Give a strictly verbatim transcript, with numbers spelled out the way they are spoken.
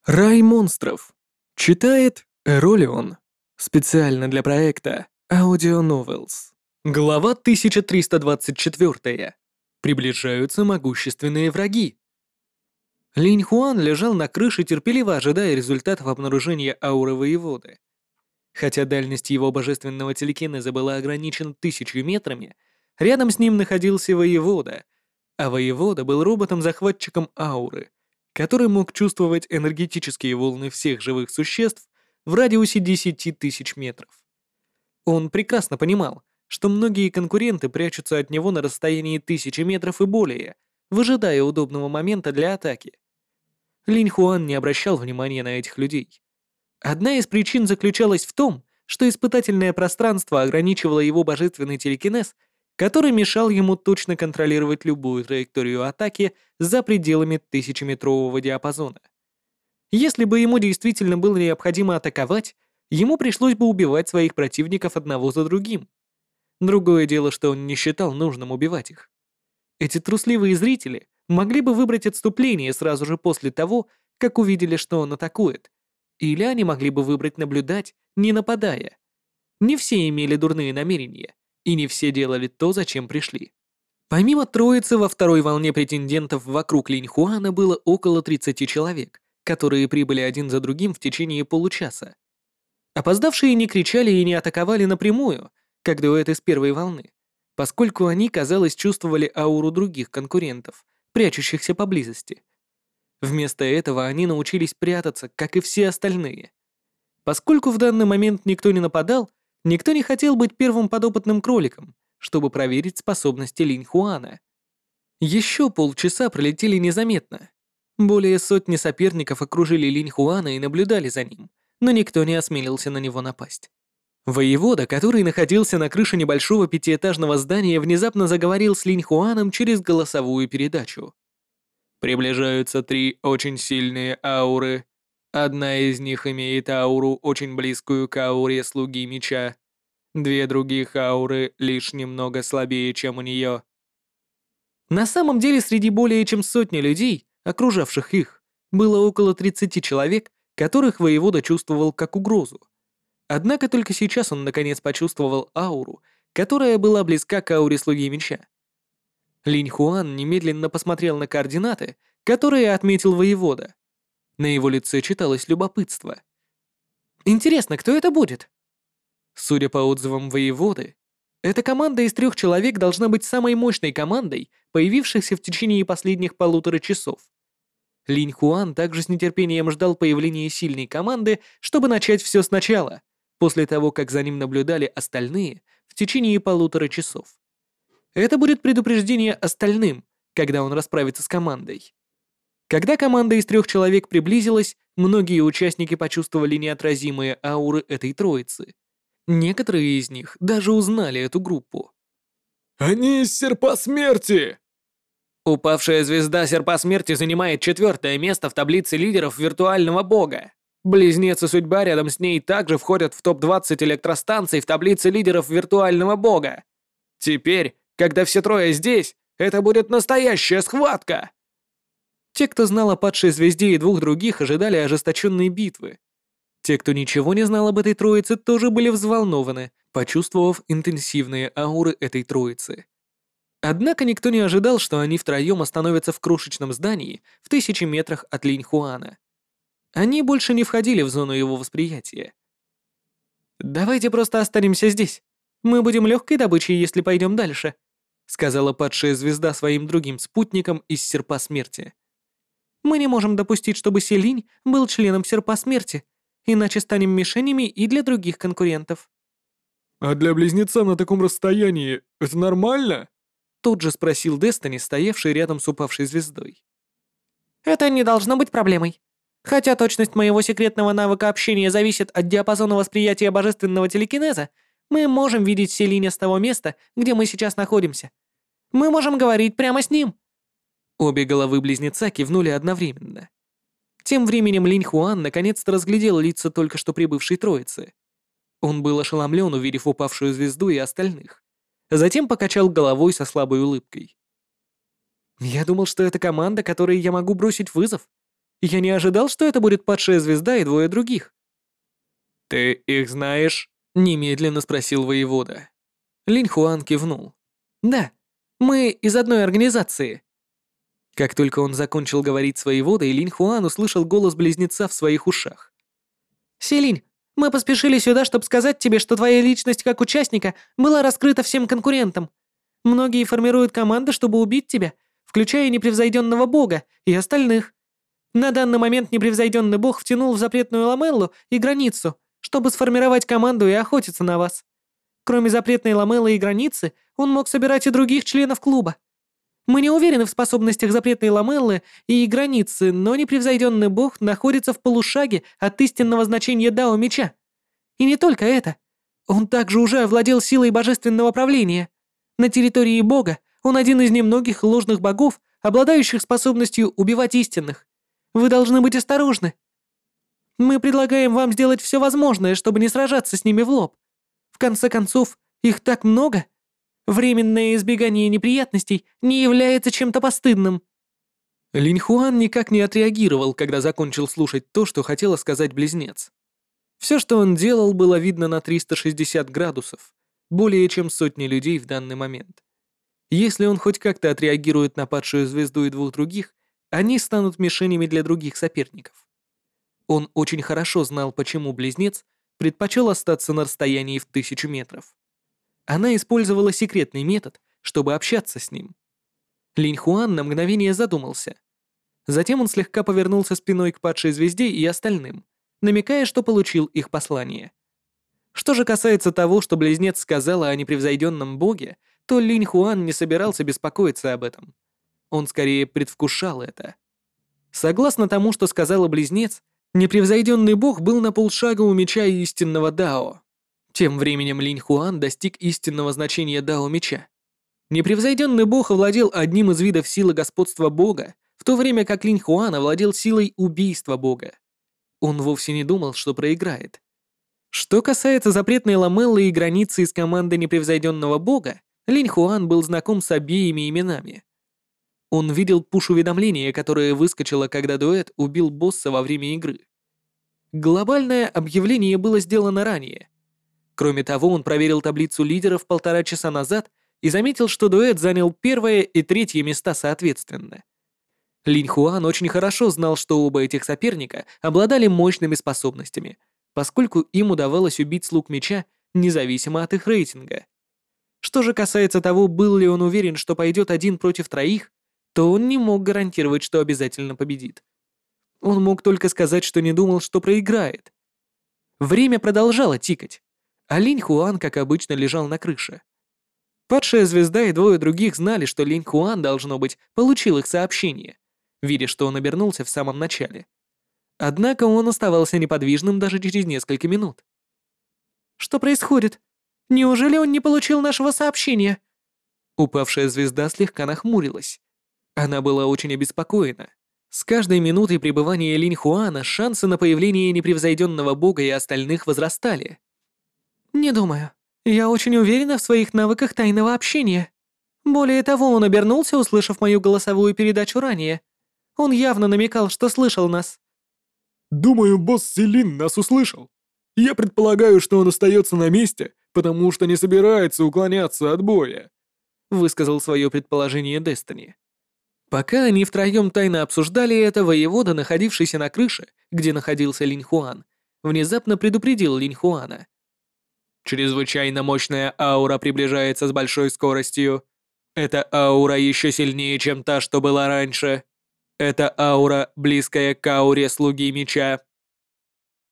Рай монстров. Читает Эролион. Специально для проекта Audio Novels. Глава тысяча триста двадцать четыре. Приближаются могущественные враги. Линь Хуан лежал на крыше, терпеливо ожидая результатов обнаружения ауры воеводы. Хотя дальность его божественного телекинеза была ограничена тысячью метрами, рядом с ним находился воевода, а воевода был роботом-захватчиком ауры, который мог чувствовать энергетические волны всех живых существ в радиусе десяти тысяч метров. Он прекрасно понимал, что многие конкуренты прячутся от него на расстоянии тысячи метров и более, выжидая удобного момента для атаки. Линь Хуан не обращал внимания на этих людей. Одна из причин заключалась в том, что испытательное пространство ограничивало его божественный телекинез, который мешал ему точно контролировать любую траекторию атаки за пределами тысячеметрового диапазона. Если бы ему действительно было необходимо атаковать, ему пришлось бы убивать своих противников одного за другим. Другое дело, что он не считал нужным убивать их. Эти трусливые зрители могли бы выбрать отступление сразу же после того, как увидели, что он атакует, или они могли бы выбрать наблюдать, не нападая. Не все имели дурные намерения, и не все делали то, зачем пришли. Помимо троицы, во второй волне претендентов вокруг Линь Хуана было около тридцати человек, которые прибыли один за другим в течение получаса. Опоздавшие не кричали и не атаковали напрямую, как дуэт из первой волны, поскольку они, казалось, чувствовали ауру других конкурентов, прячущихся поблизости. Вместо этого они научились прятаться, как и все остальные. Поскольку в данный момент никто не нападал, никто не хотел быть первым подопытным кроликом, чтобы проверить способности Линь Хуана. Еще полчаса пролетели незаметно. Более сотни соперников окружили Линь Хуана и наблюдали за ним, но никто не осмелился на него напасть. Воевода, который находился на крыше небольшого пятиэтажного здания, внезапно заговорил с Линь Хуаном через голосовую передачу. Приближаются три очень сильные ауры. Одна из них имеет ауру, очень близкую к ауре Слуги Меча. Две других ауры лишь немного слабее, чем у нее. На самом деле, среди более чем сотни людей, окружавших их, было около тридцати человек, которых воевода чувствовал как угрозу. Однако только сейчас он наконец почувствовал ауру, которая была близка к ауре Слуги Меча. Линь Хуан немедленно посмотрел на координаты, которые отметил воевода. На его лице читалось любопытство. «Интересно, кто это будет?» Судя по отзывам воеводы, эта команда из трех человек должна быть самой мощной командой, появившихся в течение последних полутора часов. Линь Хуан также с нетерпением ждал появления сильной команды, чтобы начать все сначала, после того, как за ним наблюдали остальные в течение полутора часов. Это будет предупреждение остальным, когда он расправится с командой. Когда команда из трех человек приблизилась, многие участники почувствовали неотразимые ауры этой троицы. Некоторые из них даже узнали эту группу. «Они из Серпа Смерти!» Упавшая звезда Серпа Смерти занимает четвертое место в таблице лидеров виртуального бога. Близнец и Судьба рядом с ней также входят в топ двадцать электростанций в таблице лидеров виртуального бога. Теперь, когда все трое здесь, это будет настоящая схватка. Те, кто знал о падшей звезде и двух других, ожидали ожесточенной битвы. Те, кто ничего не знал об этой троице, тоже были взволнованы, почувствовав интенсивные ауры этой троицы. Однако никто не ожидал, что они втроем остановятся в крошечном здании в тысячи метрах от Линь Хуана. Они больше не входили в зону его восприятия. «Давайте просто останемся здесь. Мы будем легкой добычей, если пойдем дальше», сказала падшая звезда своим другим спутникам из Серпа Смерти. «Мы не можем допустить, чтобы Селинь был членом Серпа Смерти, иначе станем мишенями и для других конкурентов». «А для близнеца на таком расстоянии это нормально?» Тут же спросил Дестини, стоявший рядом с упавшей звездой. «Это не должно быть проблемой. Хотя точность моего секретного навыка общения зависит от диапазона восприятия божественного телекинеза, мы можем видеть Селиня с того места, где мы сейчас находимся. Мы можем говорить прямо с ним». Обе головы близнеца кивнули одновременно. Тем временем Линь Хуан наконец-то разглядел лица только что прибывшей троицы. Он был ошеломлен, увидев упавшую звезду и остальных. Затем покачал головой со слабой улыбкой. «Я думал, что это команда, которой я могу бросить вызов. Я не ожидал, что это будет падшая звезда и двое других». «Ты их знаешь?» — немедленно спросил воевода. Линь Хуан кивнул. «Да, мы из одной организации». Как только он закончил говорить с воеводой, Линь Хуан услышал голос близнеца в своих ушах. «Селинь, мы поспешили сюда, чтобы сказать тебе, что твоя личность как участника была раскрыта всем конкурентам. Многие формируют команды, чтобы убить тебя, включая непревзойденного бога и остальных. На данный момент непревзойденный бог втянул в запретную ламеллу и границу, чтобы сформировать команду и охотиться на вас. Кроме запретной ламеллы и границы, он мог собирать и других членов клуба. Мы не уверены в способностях запретной ламеллы и границы, но непревзойденный бог находится в полушаге от истинного значения Дао Меча. И не только это. Он также уже овладел силой божественного правления. На территории бога он один из немногих ложных богов, обладающих способностью убивать истинных. Вы должны быть осторожны. Мы предлагаем вам сделать все возможное, чтобы не сражаться с ними в лоб. В конце концов, их так много. Временное избегание неприятностей не является чем-то постыдным». Линь Хуан никак не отреагировал, когда закончил слушать то, что хотела сказать близнец. Все, что он делал, было видно на триста шестьдесят градусов, более чем сотни людей в данный момент. Если он хоть как-то отреагирует на падшую звезду и двух других, они станут мишенями для других соперников. Он очень хорошо знал, почему близнец предпочел остаться на расстоянии в тысячу метров. Она использовала секретный метод, чтобы общаться с ним. Линь Хуан на мгновение задумался. Затем он слегка повернулся спиной к падшей звезде и остальным, намекая, что получил их послание. Что же касается того, что близнец сказала о непревзойденном боге, то Линь Хуан не собирался беспокоиться об этом. Он скорее предвкушал это. Согласно тому, что сказала близнец, непревзойденный бог был на полшага у меча истинного Дао. Тем временем Линь Хуан достиг истинного значения Дао Меча. Непревзойденный бог овладел одним из видов силы господства бога, в то время как Линь Хуан овладел силой убийства бога. Он вовсе не думал, что проиграет. Что касается запретной ламеллы и границы из команды непревзойденного бога, Линь Хуан был знаком с обеими именами. Он видел пуш-уведомление, которое выскочило, когда дуэт убил босса во время игры. Глобальное объявление было сделано ранее. Кроме того, он проверил таблицу лидеров полтора часа назад и заметил, что дуэт занял первое и третье места соответственно. Линь Хуан очень хорошо знал, что оба этих соперника обладали мощными способностями, поскольку им удавалось убить слуг меча независимо от их рейтинга. Что же касается того, был ли он уверен, что пойдет один против троих, то он не мог гарантировать, что обязательно победит. Он мог только сказать, что не думал, что проиграет. Время продолжало тикать, а Линь Хуан, как обычно, лежал на крыше. Падшая звезда и двое других знали, что Линь Хуан, должно быть, получил их сообщение, видя, что он обернулся в самом начале. Однако он оставался неподвижным даже через несколько минут. «Что происходит? Неужели он не получил нашего сообщения?» Упавшая звезда слегка нахмурилась. Она была очень обеспокоена. С каждой минутой пребывания Линь Хуана шансы на появление непревзойденного бога и остальных возрастали. «Не думаю. Я очень уверена в своих навыках тайного общения. Более того, он обернулся, услышав мою голосовую передачу ранее. Он явно намекал, что слышал нас». «Думаю, босс Селин нас услышал. Я предполагаю, что он остается на месте, потому что не собирается уклоняться от боя», высказал свое предположение Дестини. Пока они втроем тайно обсуждали это, воевода, находившийся на крыше, где находился Линь Хуан, внезапно предупредил Линь Хуана. «Чрезвычайно мощная аура приближается с большой скоростью. Эта аура еще сильнее, чем та, что была раньше. Это аура, близкая к ауре слуги меча».